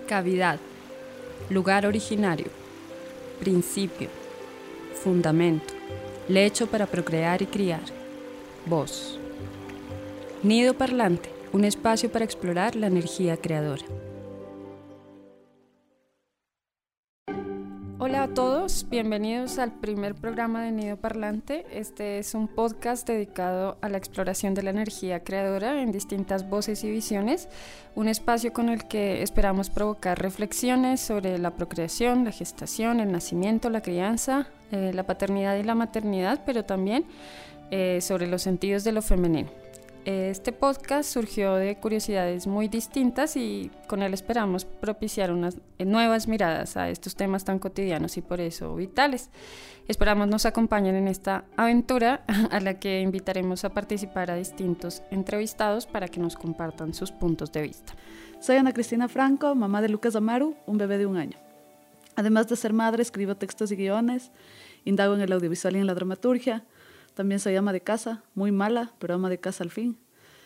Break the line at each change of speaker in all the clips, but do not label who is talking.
Cavidad, lugar originario, principio, fundamento, lecho para procrear y criar, voz. Nido parlante, un espacio para explorar la energía creadora. Hola a todos, bienvenidos al primer programa de Nido Parlante. Este es un podcast dedicado a la exploración de la energía creadora en distintas voces y visiones, un espacio con el que esperamos provocar reflexiones sobre la procreación, la gestación, el nacimiento, la crianza, la paternidad y la maternidad, pero también sobre los sentidos de lo femenino. Este podcast surgió de curiosidades muy distintas y con él esperamos propiciar unas nuevas miradas a estos temas tan cotidianos y por eso vitales. Esperamos nos acompañen en esta aventura a la que invitaremos a participar a distintos entrevistados para que nos compartan sus puntos de vista.
Soy Ana Cristina Franco, mamá de Lucas Amaru, un bebé de 1 año. Además de ser madre, escribo textos y guiones, indago en el audiovisual y en la dramaturgia. También soy ama de casa, muy mala, pero ama de casa al fin.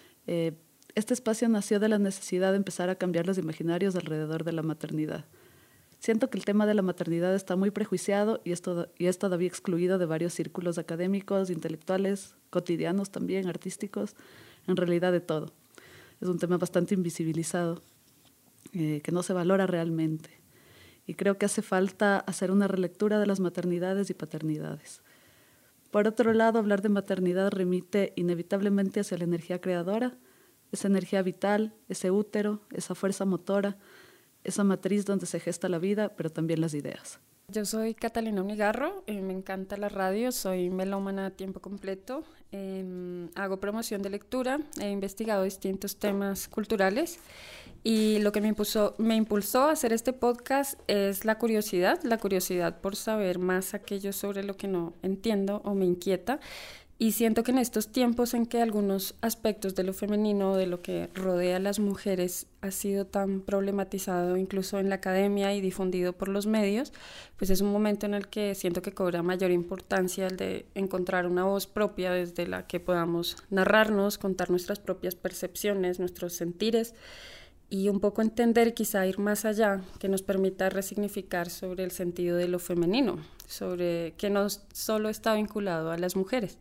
Este espacio nació de la necesidad de empezar a cambiar los imaginarios alrededor de la maternidad. Siento que el tema de la maternidad está muy prejuiciado y es todavía excluido de varios círculos académicos, intelectuales, cotidianos también, artísticos, en realidad de todo. Es un tema bastante invisibilizado, que no se valora realmente. Y creo que hace falta hacer una relectura de las maternidades y paternidades. Por otro lado, hablar de maternidad remite inevitablemente hacia la energía creadora, esa energía vital, ese útero, esa fuerza motora, esa matriz donde se gesta la vida, pero también las ideas.
Yo soy Catalina Unigarro, me encanta la radio, soy melómana a tiempo completo, hago promoción de lectura, he investigado distintos temas culturales y lo que me impulsó a hacer este podcast es la curiosidad por saber más aquello sobre lo que no entiendo o me inquieta. Y siento que en estos tiempos en que algunos aspectos de lo femenino, de lo que rodea a las mujeres, ha sido tan problematizado incluso en la academia y difundido por los medios, pues es un momento en el que siento que cobra mayor importancia el de encontrar una voz propia desde la que podamos narrarnos, contar nuestras propias percepciones, nuestros sentires, y un poco entender y quizá ir más allá, que nos permita resignificar sobre el sentido de lo femenino, sobre que no solo está vinculado a las mujeres,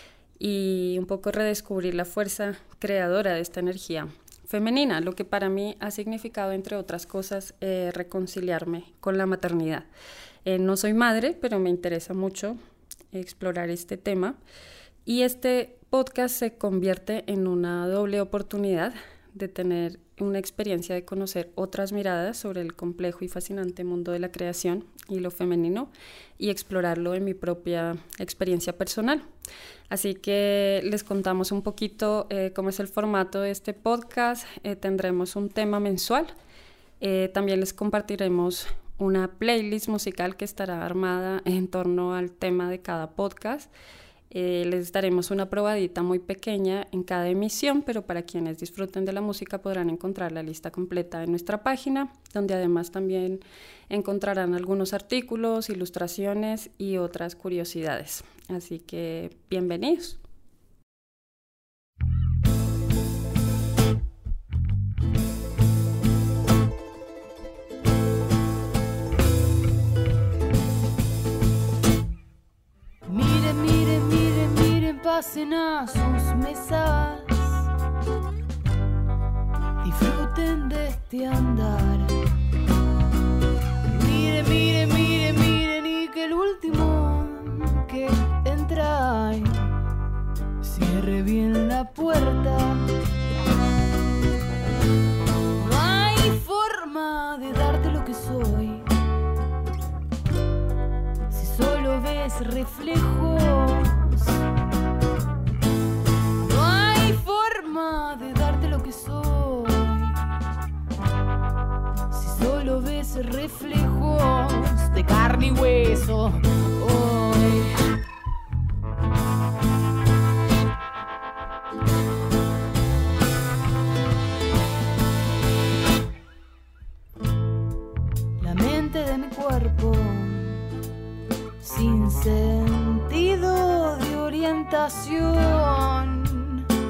y un poco redescubrir la fuerza creadora de esta energía femenina, lo que para mí ha significado, entre otras cosas, reconciliarme con la maternidad. No soy madre, pero me interesa mucho explorar este tema, y este podcast se convierte en una doble oportunidad de tener una experiencia de conocer otras miradas sobre el complejo y fascinante mundo de la creación y lo femenino y explorarlo en mi propia experiencia personal. Así que les contamos un poquito cómo es el formato de este podcast. Tendremos un tema mensual. También les compartiremos una playlist musical que estará armada en torno al tema de cada podcast. Les daremos una probadita muy pequeña en cada emisión, pero para quienes disfruten de la música podrán encontrar la lista completa en nuestra página, donde además también encontrarán algunos artículos, ilustraciones y otras curiosidades. Así que bienvenidos.
Pasen a sus mesas, disfruten de este andar. Miren, miren, miren, miren, y que el último que entra cierre bien la puerta. No hay forma de darte lo que soy si solo ves reflejos. De darte lo que soy si solo ves reflejos de carne y hueso hoy. La mente de mi cuerpo sin sentido de orientación.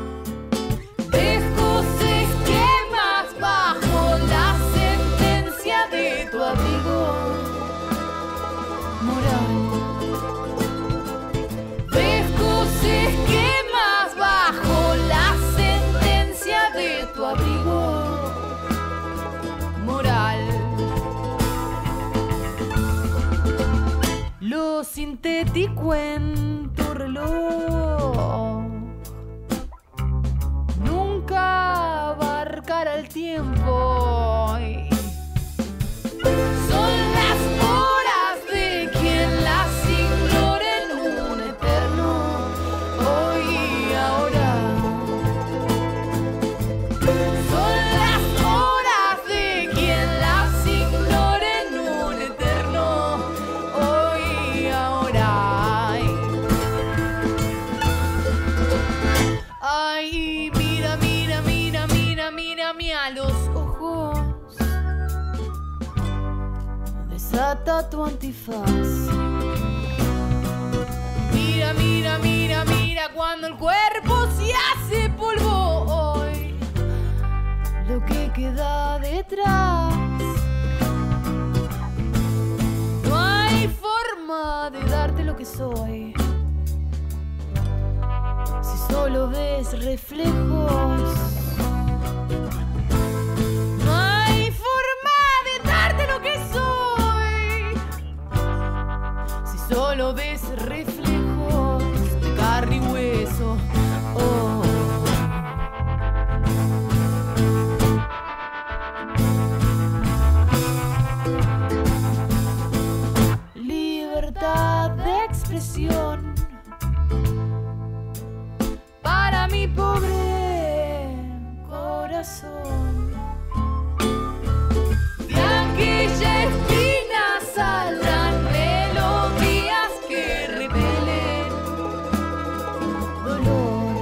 Esquemas bajo la sentencia. tico en tu reloj nunca abarcará el tiempo. Son las horas de quien las ignore en un eterno hoy y ahora. Son las horas de quien las ignore en un eterno hoy y ahora. Ay, mira, mira, mira, mira, mírame a los ojos. Desata tu antifaz. Mira, mira, mira, mira cuando el cuerpo se hace polvo hoy. Lo que queda detrás. No hay forma de darte lo que soy. Si solo ves reflejos. No hay forma de darte lo que soy. Si solo ves reflejos de carne y hueso. Oh. Libertad de expresión para mi pobre corazón. De aquella esquina saldrán melodías que repelen dolor.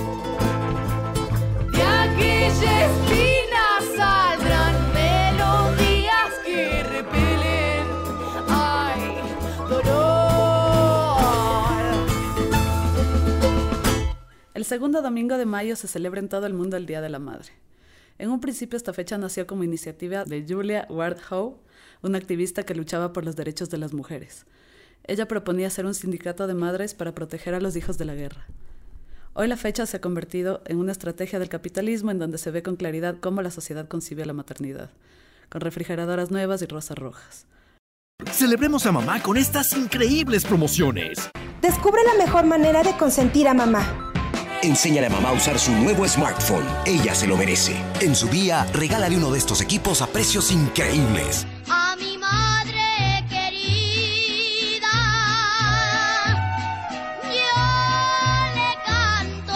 De aquella esquina saldrán melodías que repelen, ay, dolor.
El segundo domingo de mayo se celebra en todo el mundo el Día de la Madre. En un principio esta fecha nació como iniciativa de Julia Ward Howe, una activista que luchaba por los derechos de las mujeres. Ella proponía hacer un sindicato de madres para proteger a los hijos de la guerra. Hoy la fecha se ha convertido en una estrategia del capitalismo en donde se ve con claridad cómo la sociedad concibe la maternidad, con refrigeradoras nuevas y rosas rojas.
Celebremos a mamá con estas increíbles promociones.
Descubre la mejor manera de consentir a mamá.
Enséñale a mamá a usar su nuevo smartphone. Ella se lo merece. En su día, regálale uno de estos equipos a precios increíbles.
A mi madre querida, yo le canto.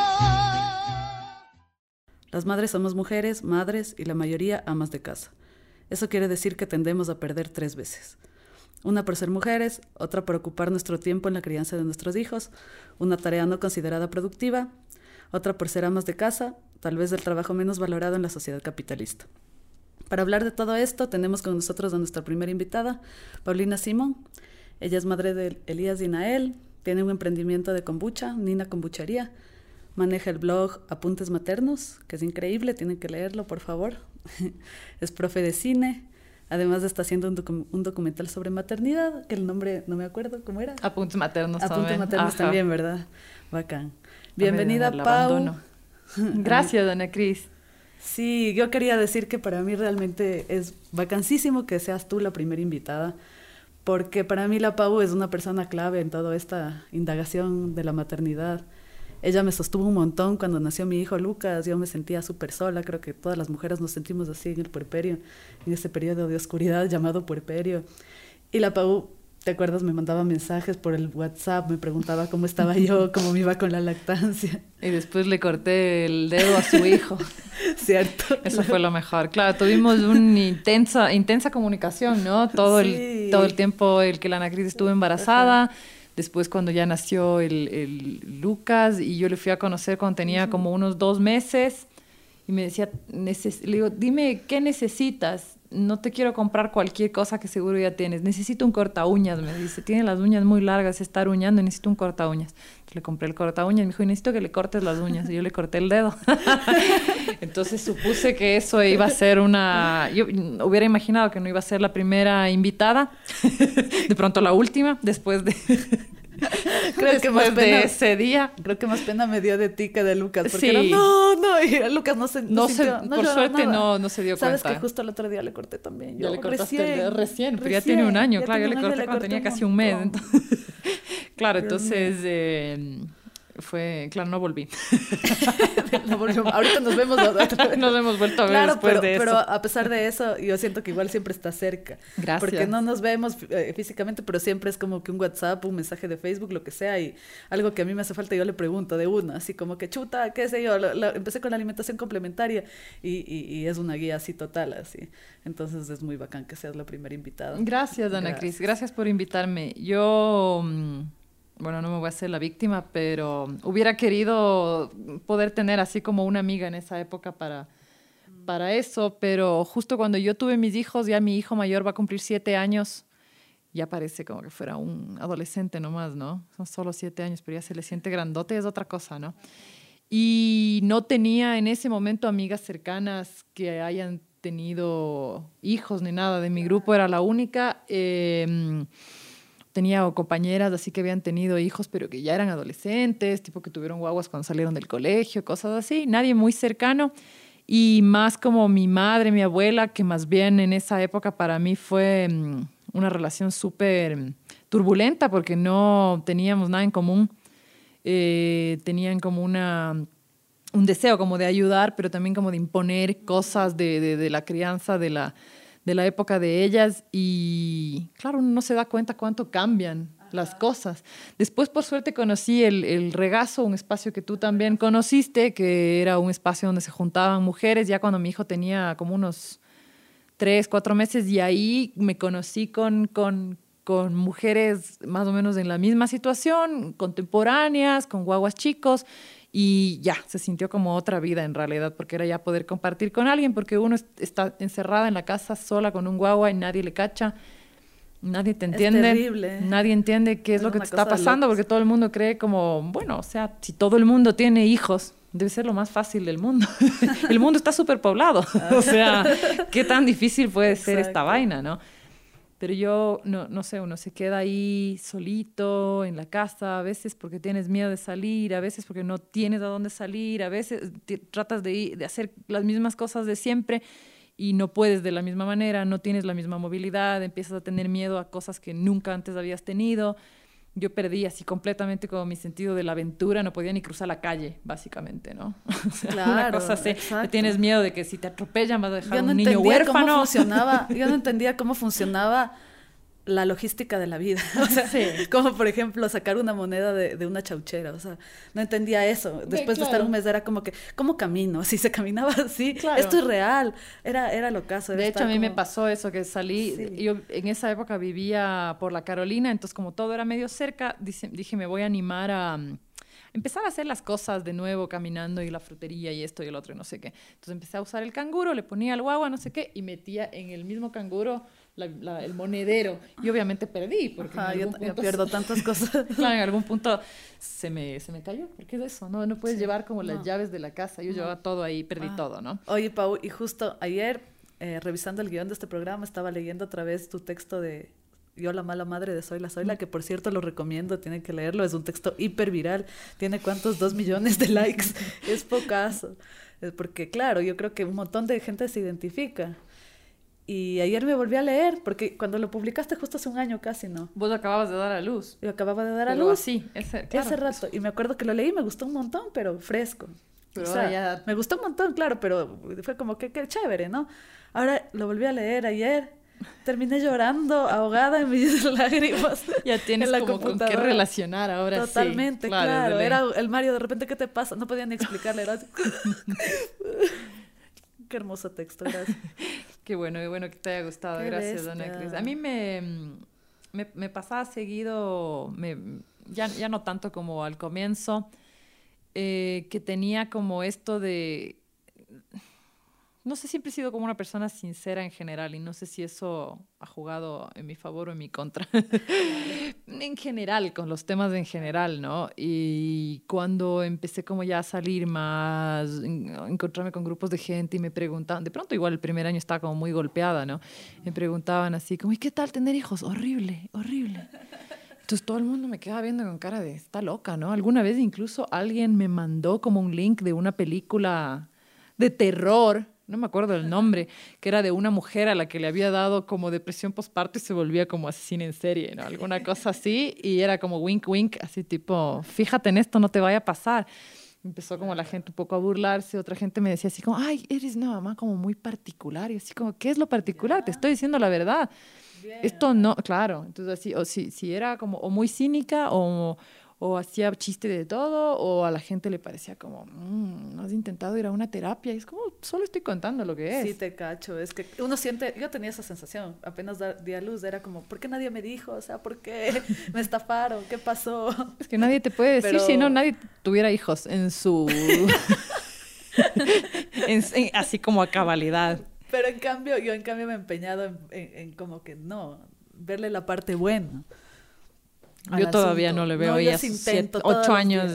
Las madres somos mujeres, madres y la mayoría amas de casa. Eso quiere decir que tendemos a perder 3 veces. Una por ser mujeres, otra por ocupar nuestro tiempo en la crianza de nuestros hijos, una tarea no considerada productiva, otra por ser amas de casa, tal vez el trabajo menos valorado en la sociedad capitalista. Para hablar de todo esto, tenemos con nosotros a nuestra primera invitada, Paulina Simón. Ella es madre de Elías y Nael, tiene un emprendimiento de kombucha, Nina Kombuchería, maneja el blog Apuntes Maternos, que es increíble, tienen que leerlo, por favor. Es profe de cine. Además está haciendo un documental sobre maternidad, que el nombre no me acuerdo, ¿cómo era?
Apuntes Maternos también.
Apuntes Maternos también, ¿verdad? Bacán. Bienvenida, Pau.
Gracias, Ana Cris.
Sí, yo quería decir que para mí realmente es vacancísimo que seas tú la primera invitada, porque para mí la Pau es una persona clave en toda esta indagación de la maternidad. Ella me sostuvo un montón cuando nació mi hijo Lucas. Yo me sentía súper sola. Creo que todas las mujeres nos sentimos así en el puerperio, en ese periodo de oscuridad llamado puerperio. Y la Pau, ¿te acuerdas? Me mandaba mensajes por el WhatsApp, me preguntaba cómo estaba yo, cómo me iba con la lactancia.
Y después le corté el dedo a su hijo.
Cierto.
Eso fue lo mejor. Claro, tuvimos una intensa comunicación, ¿no? Todo el tiempo el que la Ana Cris estuvo embarazada. Después cuando ya nació el Lucas y yo le fui a conocer cuando tenía como unos 2 meses y me decía, le digo, dime, ¿qué necesitas? No te quiero comprar cualquier cosa que seguro ya tienes. Necesito un corta uñas, me dice. Tiene las uñas muy largas, se está aruñando y necesito un corta uñas. Entonces le compré el corta uñas y me dijo, necesito que le cortes las uñas. Y yo le corté el dedo. Entonces supuse que eso iba a ser yo hubiera imaginado que no iba a ser la primera invitada. De pronto la última, después de
Creo que más
Después
pena,
de ese día.
creo que más pena me dio de ti que de Lucas. Porque
Sí.
era, no, y Lucas no sintió,
por
lloró
suerte
nada.
no se dio
Sabes
cuenta.
que justo el otro día le corté también.
Ya
Yo
le cortaste recién, pero ya
recién,
tiene un año,
ya
claro, yo
tiene
le
un año,
corté cuando tenía casi un mes.
montón.
Entonces, claro,
Dios
entonces claro, no volví.
No, porque ahorita nos vemos otra vez.
Nos hemos vuelto a ver
Claro,
después de
pero
eso.
a pesar de eso, yo siento que igual siempre está cerca.
Gracias.
Porque no nos vemos físicamente, pero siempre es como que un WhatsApp, un mensaje de Facebook, lo que sea, y algo que a mí me hace falta, yo le pregunto de una, así como que chuta, qué sé yo, empecé con la alimentación complementaria y es una guía así total, así. Entonces es muy bacán que seas la primera invitada.
Gracias, Ana Cris. Gracias por invitarme. Yo, bueno, no me voy a hacer la víctima, pero hubiera querido poder tener así como una amiga en esa época para eso, pero justo cuando yo tuve mis hijos, ya mi hijo mayor va a cumplir 7 años, ya parece como que fuera un adolescente nomás, ¿no? Son solo 7 años, pero ya se le siente grandote, es otra cosa, ¿no? Y no tenía en ese momento amigas cercanas que hayan tenido hijos ni nada. De mi grupo era la única. Tenía compañeras así que habían tenido hijos, pero que ya eran adolescentes, tipo que tuvieron guaguas cuando salieron del colegio, cosas así. Nadie muy cercano. Y más como mi madre, mi abuela, que más bien en esa época para mí fue una relación súper turbulenta porque no teníamos nada en común. Tenían como un deseo como de ayudar, pero también como de imponer cosas de la crianza, de la época de ellas. Y claro, uno no se da cuenta cuánto cambian las cosas. Después, por suerte, conocí el Regazo, un espacio que tú también conociste, que era un espacio donde se juntaban mujeres, ya cuando mi hijo tenía como unos 3, 4 meses, y ahí me conocí con mujeres más o menos en la misma situación, contemporáneas, con guaguas chicos, y ya, se sintió como otra vida en realidad, porque era ya poder compartir con alguien, porque uno está encerrada en la casa sola con un guagua y nadie le cacha, nadie te entiende,
Es terrible.
nadie entiende qué es lo que
una
te está
cosa de
pasando,
locos.
porque todo el mundo cree como, bueno, o sea, si todo el mundo tiene hijos, debe ser lo más fácil del mundo. El mundo está súper poblado, o sea, qué tan difícil puede ser esta
Exacto.
vaina, ¿no? Pero yo, no sé, uno se queda ahí solito en la casa, a veces porque tienes miedo de salir, a veces porque no tienes a dónde salir, a veces tratas de hacer las mismas cosas de siempre y no puedes de la misma manera, no tienes la misma movilidad, empiezas a tener miedo a cosas que nunca antes habías tenido. Yo perdí así completamente como mi sentido de la aventura, no podía ni cruzar la calle, básicamente, ¿no? O sea, una
Claro,
cosa así,
exacto.
tienes miedo de que si te atropellan vas a dejar
Yo no
un niño
entendía cómo
huérfano.
funcionaba, yo no entendía cómo funcionaba la logística de la vida. O sea, como por ejemplo sacar una moneda de una chauchera. O sea, no entendía eso. Después de estar
claro.
un mes era como que, ¿cómo camino? Si se caminaba así,
Claro.
esto es real. Era locazo. Era
De hecho,
estar
a mí me
como-
pasó eso, que salí,
Sí.
yo en esa época vivía por la Carolina, entonces como todo era medio cerca, dije, me voy a animar a empezar a hacer las cosas de nuevo, caminando y la frutería y esto y el otro y no sé qué. Entonces empecé a usar el canguro, le ponía el guagua, no sé qué, y metía en el mismo canguro el monedero. Y obviamente perdí, porque
Ajá,
en
yo,
algún
yo
punto
pierdo tantas cosas.
claro, en algún punto se me cayó. ¿Por qué es eso? No puedes llevar como las llaves de la casa. Yo llevaba todo ahí, perdí todo, ¿no?
Oye, Pau, y justo ayer, revisando el guión de este programa, estaba leyendo otra vez tu texto de Yo, la mala madre de Soy la Zoila, que por cierto lo recomiendo, tienen que leerlo, es un texto hiper viral, tiene ¿cuántos? 2 millones de likes, es pocazo. Porque claro, yo creo que un montón de gente se identifica. Y ayer me volví a leer, porque cuando lo publicaste justo hace un año casi, ¿no?
Vos acababas de dar a luz.
Yo acababa de dar a
Pero
luz.
así,
Hace
claro,
rato. Y me acuerdo que lo leí, me gustó un montón, pero fresco.
Pero
O sea,
ahora ya-
me gustó un montón, claro, pero fue como que chévere, ¿no? Ahora lo volví a leer ayer. Terminé llorando, ahogada en mis lágrimas.
Ya tienes
en la
como con qué
computadora.
relacionar ahora.
Totalmente,
sí,
claro.
de ley.
Era el Mario, de repente, ¿qué te pasa? No podía ni explicarle. Era así. Qué hermoso texto, gracias.
Qué bueno que te haya gustado.
Qué
Gracias, Ana
bestia.
Cris. A mí me pasaba seguido, ya no tanto como al comienzo, que tenía como esto de... No sé, siempre he sido como una persona sincera en general y no sé si eso ha jugado en mi favor o en mi contra. En general, con los temas en general, ¿no? Y cuando empecé como ya a salir más, encontrarme con grupos de gente y me preguntaban, de pronto igual el primer año estaba como muy golpeada, ¿no? Me preguntaban así como, ¿y qué tal tener hijos? Horrible, horrible. Entonces todo el mundo me quedaba viendo con cara de, está loca, ¿no? Alguna vez incluso alguien me mandó como un link de una película de terror, no me acuerdo el nombre, que era de una mujer a la que le había dado como depresión postparto y se volvía como asesina en serie, ¿no? Alguna cosa así, y era como wink, wink, así tipo, fíjate en esto, no te vaya a pasar. Empezó como la gente un poco a burlarse, otra gente me decía así como, ay, eres una mamá como muy particular, y así como, ¿qué es lo particular? Te estoy diciendo la verdad. Esto no, claro, entonces así, o si era como o muy cínica o hacía chiste de todo, o a la gente le parecía como, ¿no has intentado ir a una terapia? Y es como, solo estoy contando lo que es.
Sí, te cacho, es que uno siente, yo tenía esa sensación, apenas di a luz, era como, ¿por qué nadie me dijo? O sea, ¿por qué me estafaron? ¿Qué pasó?
Es que nadie te puede decir, si no, nadie tuviera hijos en su... así como a cabalidad.
Pero en cambio, yo me he empeñado en como que no, verle la parte buena.
Yo todavía no le veo, ya 8 años.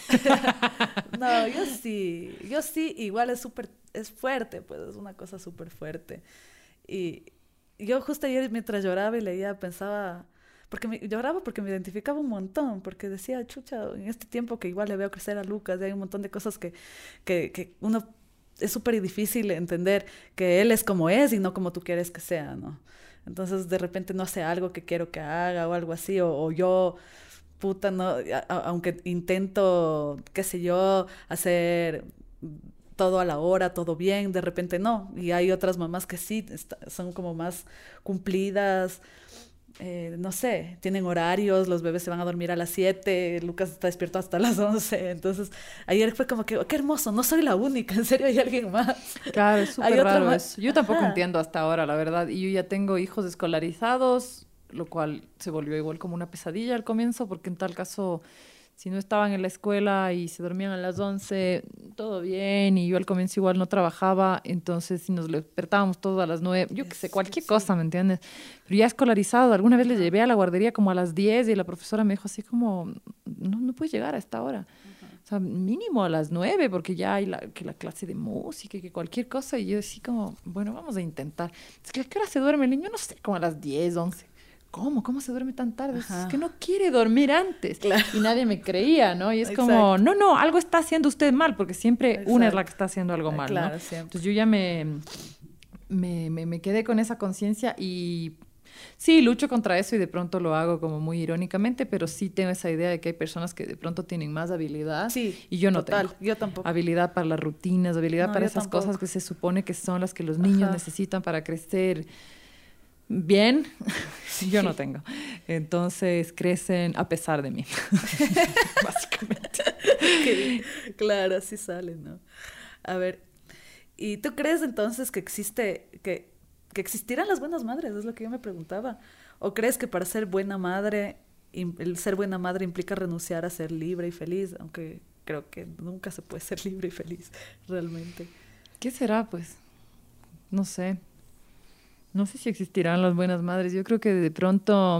No, yo sí, igual es fuerte, pues es una cosa súper fuerte. Y yo justo ayer mientras lloraba y leía pensaba, lloraba porque me identificaba un montón, porque decía, chucha, en este tiempo que igual le veo crecer a Lucas, y hay un montón de cosas que uno es súper difícil entender que él es como es y no como tú quieres que sea, ¿no? Entonces de repente no hace algo que quiero que haga o algo así, o yo, puta, no, aunque intento, qué sé yo, hacer todo a la hora, todo bien, de repente no. Y hay otras mamás que sí, son como más cumplidas, no sé, tienen horarios, los bebés se van a dormir a las 7, Lucas está despierto hasta las 11, entonces ayer fue como que, oh, qué hermoso, no soy la única, en serio hay alguien más.
Claro, es súper raro eso. Yo tampoco entiendo hasta ahora, la verdad, y yo ya tengo hijos escolarizados, lo cual se volvió igual como una pesadilla al comienzo, porque en tal caso, si no estaban en la escuela y se dormían a las 11, todo bien, y yo al comienzo igual no trabajaba, entonces si nos despertábamos todos a las 9, yo qué sé, cualquier cosa, ¿me entiendes? Pero ya escolarizado, alguna vez le llevé a la guardería como a las 10 y la profesora me dijo así como, no puedes llegar a esta hora. O sea, mínimo a las 9, porque ya hay la clase de música y que cualquier cosa, y yo así como, bueno, vamos a intentar. Es que ¿a qué hora se duerme el niño? No sé, como a las 10, 11. ¿Cómo se duerme tan tarde? Ajá. Es que no quiere dormir antes. Claro. Y nadie me creía, ¿no? Y es como, no, algo está haciendo usted mal, porque siempre una es la que está haciendo algo mal, claro, ¿no? Siempre. Entonces yo ya me quedé con esa conciencia y sí, lucho contra eso y de pronto lo hago como muy irónicamente, pero sí tengo esa idea de que hay personas que de pronto tienen más habilidad y yo no tengo.
Yo tampoco.
Habilidad para las rutinas, habilidad para esas cosas que se supone que son las que los niños necesitan para crecer bien, yo no tengo. Entonces crecen a pesar de mí, básicamente.
Claro, así sale, ¿no? A ver, ¿y tú crees entonces que existirán las buenas madres? Es lo que yo me preguntaba. ¿O crees que para ser buena madre, el ser buena madre implica renunciar a ser libre y feliz? Aunque creo que nunca se puede ser libre y feliz, realmente.
¿Qué será, pues? No sé. No sé si existirán las buenas madres. Yo creo que de pronto...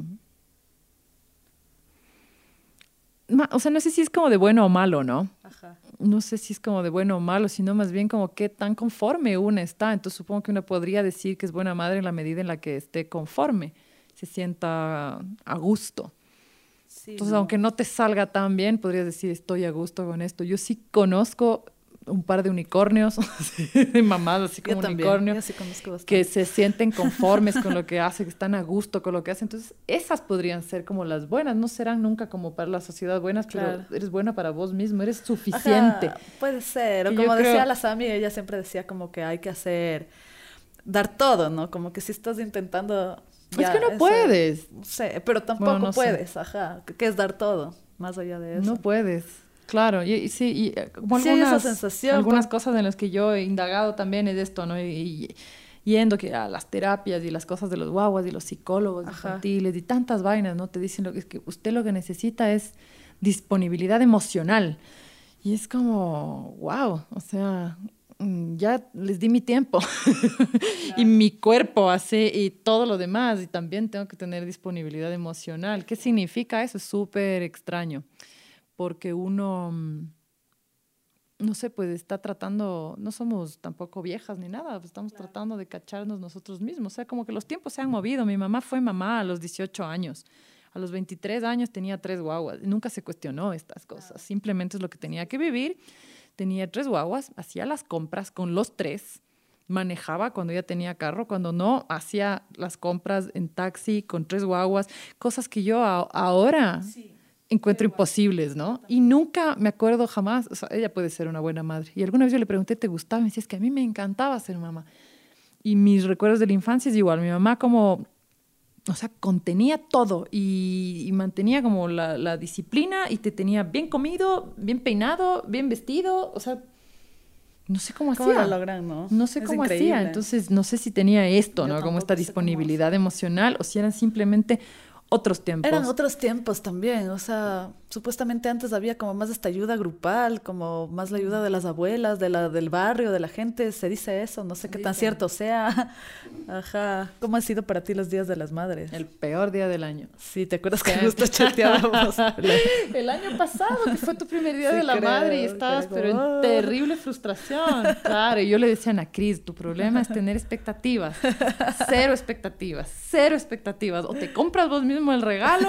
o sea, no sé si es como de bueno o malo, ¿no? Ajá. No sé si es como de bueno o malo, sino más bien como qué tan conforme una está. Entonces supongo que uno podría decir que es buena madre en la medida en la que esté conforme, se sienta a gusto. Sí, entonces, aunque no te salga tan bien, podrías decir estoy a gusto con esto. Yo sí conozco un par de unicornios, mamadas así como unicornios, que se sienten conformes con lo que hacen, que están a gusto con lo que hacen. Entonces, esas podrían ser como las buenas. No serán nunca como para la sociedad buenas, claro, pero eres buena para vos mismo, eres suficiente.
Ajá, puede ser. O como decía la Sami, ella siempre decía como que hay que dar todo, ¿no? Como que si estás intentando...
es que no puedes.
No sé, pero tampoco puedes, ajá. ¿Qué es dar todo? Más allá de eso.
No puedes. Claro, y como
esa sensación,
algunas cosas en las que yo he indagado también es esto, ¿no? Y yendo a las terapias y las cosas de los guaguas y los psicólogos infantiles y tantas vainas, ¿no? Te dicen es que usted lo que necesita es disponibilidad emocional. Y es como, wow, o sea, ya les di mi tiempo y mi cuerpo así y todo lo demás, y también tengo que tener disponibilidad emocional. ¿Qué significa eso? Es súper extraño. Porque uno, no sé, pues está tratando, no somos tampoco viejas ni nada, pues estamos tratando de cacharnos nosotros mismos. O sea, como que los tiempos se han movido. Mi mamá fue mamá a los 18 años. A los 23 años tenía 3 guaguas. Nunca se cuestionó estas cosas. Simplemente es lo que tenía que vivir. Tenía 3 guaguas, hacía las compras con los 3. Manejaba cuando ya tenía carro, cuando no, hacía las compras en taxi con 3 guaguas. Cosas que yo ahora encuentro imposibles, ¿no? Y nunca me acuerdo jamás, o sea, ella puede ser una buena madre. Y alguna vez yo le pregunté, ¿te gustaba? Me decía, es que a mí me encantaba ser mamá. Y mis recuerdos de la infancia es igual. Mi mamá como, o sea, contenía todo y mantenía como la disciplina y te tenía bien comido, bien peinado, bien vestido. O sea, no sé cómo hacía.
¿Cómo lo logran, no?
No sé
Es
cómo
increíble.
hacía. Entonces, no sé si tenía esto, ¿no? Como esta
tampoco sé cómo
disponibilidad emocional o si eran simplemente otros tiempos.
Eran otros tiempos también, o sea, supuestamente antes había como más esta ayuda grupal, como más la ayuda de las abuelas, del barrio, de la gente, se dice eso, no sé qué tan cierto sea. Ajá. ¿Cómo han sido para ti los días de las madres?
El peor día del año.
Sí, ¿te acuerdas que justo chateábamos?
El año pasado, que fue tu primer día
Sí,
de la
creo,
madre y estabas
creo.
pero en terrible frustración. Claro, y yo le decía a Ana Cris, tu problema es tener expectativas. Cero expectativas, cero expectativas. O te compras vos mismo el regalo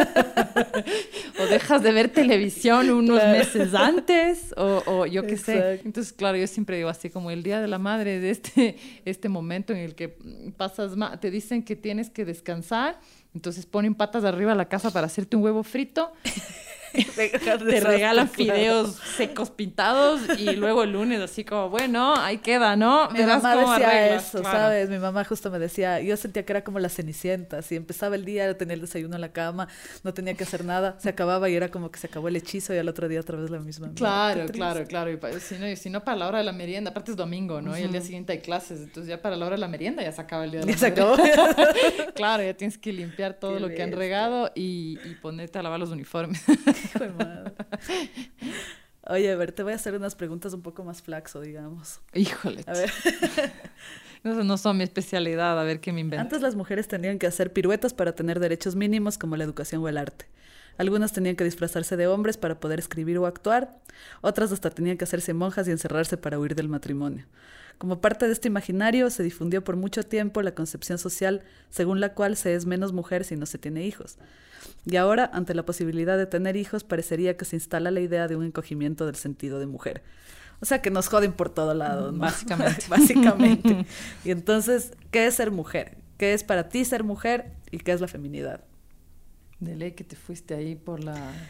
o dejas de ver televisión unos meses antes o yo qué sé.
Exacto.
Entonces, claro, yo siempre digo así como el día de la madre de este momento en el que pasas te dicen que tienes que descansar, entonces ponen patas arriba a la casa para hacerte un huevo frito. Te regalan fideos secos pintados y luego el lunes así como, bueno, ahí queda, ¿no?
Mi
Verás
mamá
cómo
decía
arreglas,
eso,
claro.
¿sabes? Mi mamá justo me decía, yo sentía que era como la Cenicienta, si empezaba el día, tenía el desayuno en la cama, no tenía que hacer nada, se acababa y era como que se acabó el hechizo y al otro día otra vez la misma.
Claro,
Qué
claro,
triste.
claro. Y si no, para la hora de la merienda, aparte es domingo, ¿no? Y el día siguiente hay clases, entonces ya para la hora de la merienda ya se acaba el día de la
Ya se
madre.
acabó.
Claro, ya tienes que limpiar todo
Qué
lo que han
bestia.
regado y ponerte a lavar los uniformes.
Hijo de madre. Oye, a ver, te voy a hacer unas preguntas un poco más flaxo, digamos.
Híjole.
A ver,
No son mi especialidad, a ver qué me invento.
antes las mujeres tenían que hacer piruetas para tener derechos mínimos como la educación o el arte. Algunas tenían que disfrazarse de hombres para poder escribir o actuar, otras hasta tenían que hacerse monjas y encerrarse para huir del matrimonio. Como parte de este imaginario, se difundió por mucho tiempo la concepción social según la cual se es menos mujer si no se tiene hijos. Y ahora, ante la posibilidad de tener hijos, parecería que se instala la idea de un encogimiento del sentido de mujer. O sea, que nos joden por todo lado, ¿no?
Básicamente.
Básicamente. Y entonces, ¿qué es ser mujer? ¿Qué es para ti ser mujer? ¿Y qué es la feminidad?
De ley que te fuiste ahí por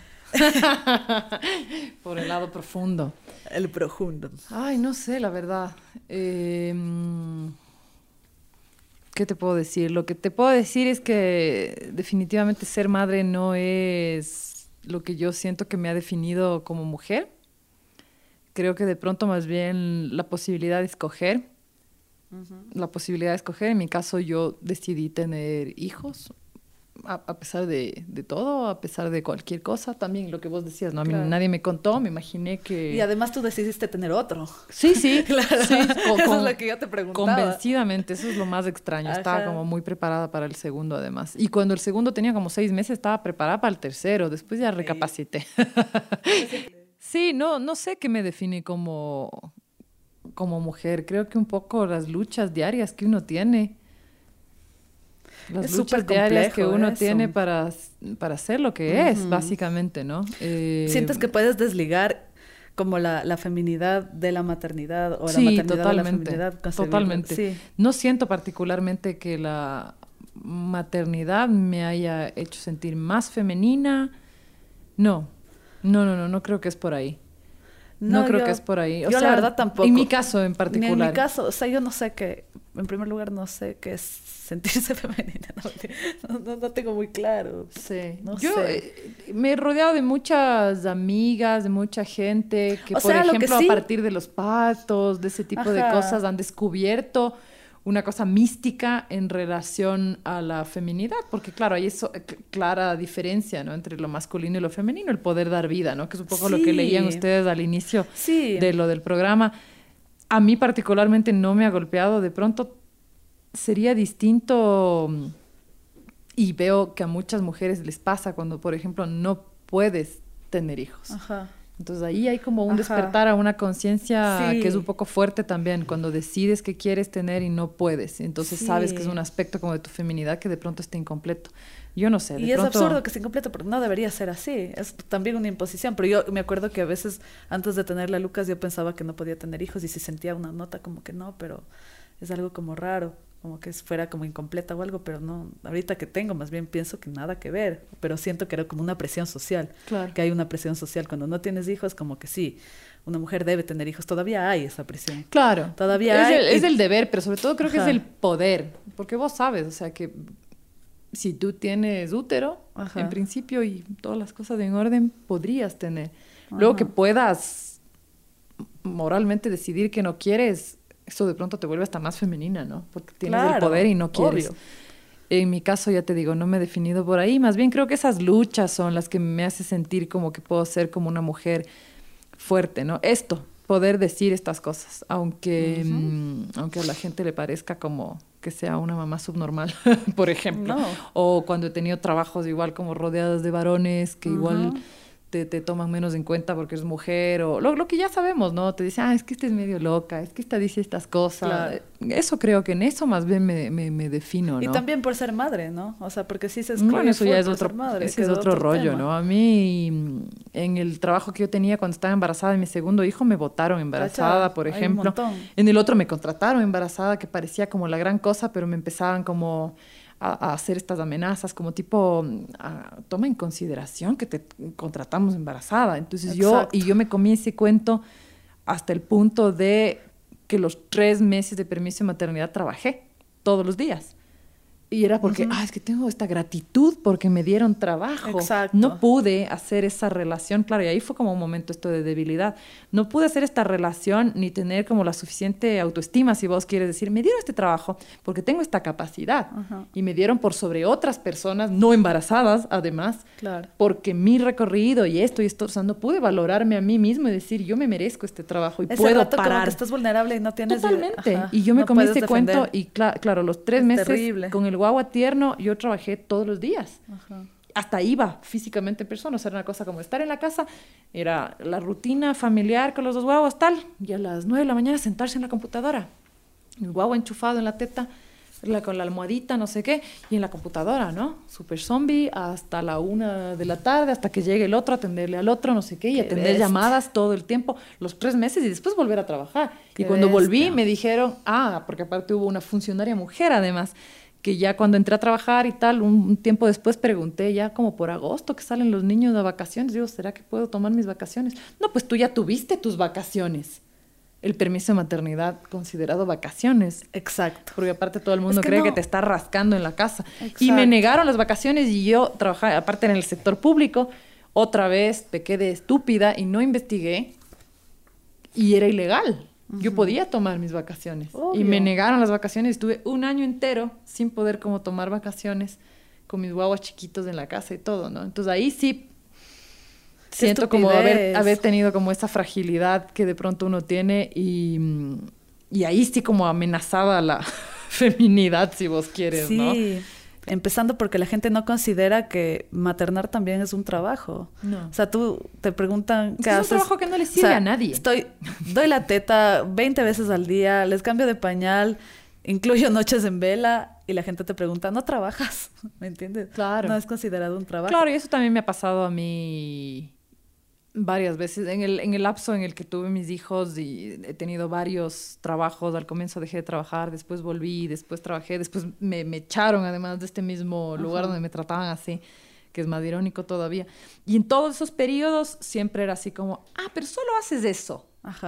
por el lado profundo.
El profundo.
Ay, no sé, la verdad. ¿Qué te puedo decir? Lo que te puedo decir es que definitivamente ser madre no es lo que yo siento que me ha definido como mujer. Creo que de pronto más bien la posibilidad de escoger. La posibilidad de escoger. En mi caso yo decidí tener hijos. A pesar de todo, a pesar de cualquier cosa, también lo que vos decías, ¿no? A mí
Claro.
nadie me contó, me imaginé que...
Y además tú decidiste tener otro.
Sí, sí,
Claro.
sí.
Eso es lo que yo te preguntaba.
Convencidamente, eso es lo más extraño. Estaba
Ajá.
como muy preparada para el segundo, además. Y cuando el segundo tenía como 6 meses, estaba preparada para el tercero. Después ya recapacité. Sí, no sé qué me define como mujer. Creo que un poco las luchas diarias que uno tiene. Las
Es
luchas
súper
diarias que
complejo
uno
eso.
tiene para ser lo que es, básicamente, ¿no?
¿Sientes que puedes desligar como la feminidad de la maternidad o la
Sí,
maternidad de la
totalmente,
feminidad? Concebirlo?
totalmente.
Sí.
No siento particularmente que la maternidad me haya hecho sentir más femenina. No creo que es por ahí. No creo que es por ahí. O
yo
sea,
la verdad tampoco.
En mi caso en
Ni
particular.
en mi caso, o sea, yo no sé qué, en primer lugar no sé qué es sentirse femenina, no tengo muy claro.
Sí.
No
Yo
sé.
Me he rodeado de muchas amigas, de mucha gente que,
O
por
sea, lo que
ejemplo,
sí-
a partir de los partos, de ese tipo de
Ajá.
cosas, han descubierto una cosa mística en relación a la feminidad, porque claro, hay eso, clara diferencia, ¿no? Entre lo masculino y lo femenino, el poder dar vida, ¿no? Que es un poco lo que
Sí.
leían ustedes al inicio
Sí.
de lo del programa. A mí particularmente no me ha golpeado, de pronto sería distinto y veo que a muchas mujeres les pasa cuando, por ejemplo, no puedes tener hijos.
Ajá.
Entonces ahí hay como un despertar a una conciencia que es un poco fuerte también, cuando decides que quieres tener y no puedes. Entonces sabes que es un aspecto como de tu feminidad que de pronto está incompleto. Yo no sé.
Y es absurdo que esté incompleto, porque no debería ser así. Es también una imposición. Pero yo me acuerdo que a veces, antes de tenerle a Lucas, yo pensaba que no podía tener hijos y si sentía una nota como que no, pero es algo como raro, como que fuera como incompleta o algo, pero no, ahorita que tengo, más bien pienso que nada que ver, pero siento que era como una presión social, que hay una presión social. Cuando no tienes hijos, como que sí, una mujer debe tener hijos, todavía hay esa presión.
Claro,
todavía
es el deber, pero sobre todo creo que es el poder, porque vos sabes, o sea, que si tú tienes útero, en principio, y todas las cosas en orden, podrías tener. Luego que puedas moralmente decidir que no quieres, eso de pronto te vuelve hasta más femenina, ¿no? Porque tienes el poder y no quieres. Obvio. En mi caso, ya te digo, no me he definido por ahí. Más bien creo que esas luchas son las que me hacen sentir como que puedo ser como una mujer fuerte, ¿no? Poder decir estas cosas, aunque a la gente le parezca como que sea una mamá subnormal, por ejemplo. No. O cuando he tenido trabajos igual como rodeadas de varones que igual te toman menos en cuenta porque es mujer, o lo que ya sabemos, ¿no? Te dicen, es que esta es medio loca, es que esta dice estas cosas. Claro. Eso creo que en eso más bien me defino, ¿no?
Y también por ser madre, ¿no? O sea, porque sí se
excluye. Bueno, eso ya es otro rollo, tema, ¿no? A mí, en el trabajo que yo tenía cuando estaba embarazada de mi segundo hijo, me botaron embarazada, por ejemplo. En el otro me contrataron embarazada, que parecía como la gran cosa, pero me empezaban como a hacer estas amenazas, como tipo, toma en consideración que te contratamos embarazada. Entonces yo me comí ese cuento hasta el punto de que los 3 meses de permiso de maternidad trabajé todos los días. Y era porque, es que tengo esta gratitud porque me dieron trabajo. Exacto. No pude hacer esa relación, claro, y ahí fue como un momento esto de debilidad. No pude hacer esta relación ni tener como la suficiente autoestima, si vos quieres decir, me dieron este trabajo porque tengo esta capacidad. Y me dieron por sobre otras personas, no embarazadas, además, porque mi recorrido y esto, o sea, no pude valorarme a mí mismo y decir, yo me merezco este trabajo y ese puedo rato parar. Como que
estás vulnerable y no tienes...
Totalmente. Y yo me comí este cuento y claro, los 3 meses terrible. Con el guagua tierno, yo trabajé todos los días. Hasta iba físicamente en persona. O sea, era una cosa como estar en la casa, era la rutina familiar con los 2 guaguas, tal, y a las 9 de la mañana sentarse en la computadora. El guagua enchufado en la teta, con la almohadita, no sé qué, y en la computadora, ¿no? Super zombie, hasta la 1 de la tarde, hasta que llegue el otro, atenderle al otro, no sé qué, y atender llamadas todo el tiempo, los 3 meses, y después volver a trabajar. Y cuando volví, me dijeron, porque aparte hubo una funcionaria mujer, además, que ya cuando entré a trabajar y tal, un tiempo después pregunté, ya como por agosto que salen los niños de vacaciones, digo, ¿será que puedo tomar mis vacaciones? No, pues tú ya tuviste tus vacaciones. El permiso de maternidad considerado vacaciones.
Exacto.
Porque aparte todo el mundo cree que te está rascando en la casa. Exacto. Y me negaron las vacaciones y yo trabajaba, aparte en el sector público, otra vez me quedé estúpida y no investigué y era ilegal. Yo podía tomar mis vacaciones. Obvio. Y me negaron las vacaciones. Estuve 1 año entero sin poder como tomar vacaciones con mis guaguas chiquitos en la casa y todo, ¿no? Entonces ahí sí siento como haber tenido como esa fragilidad que de pronto uno tiene y ahí sí como amenazaba la feminidad, si vos quieres, ¿no? Sí.
Empezando porque la gente no considera que maternar también es un trabajo. No. O sea, tú te preguntan qué haces.
Es un trabajo que no le sirve a nadie.
Doy la teta 20 veces al día, les cambio de pañal, incluyo noches en vela y la gente te pregunta, ¿no trabajas? ¿Me entiendes?
Claro.
No es considerado un trabajo.
Claro, y eso también me ha pasado a mí varias veces. En el lapso en el que tuve mis hijos y he tenido varios trabajos. Al comienzo dejé de trabajar, después volví, después trabajé, después me echaron además de este mismo lugar donde me trataban así, que es más irónico todavía. Y en todos esos periodos siempre era así como, pero solo haces eso.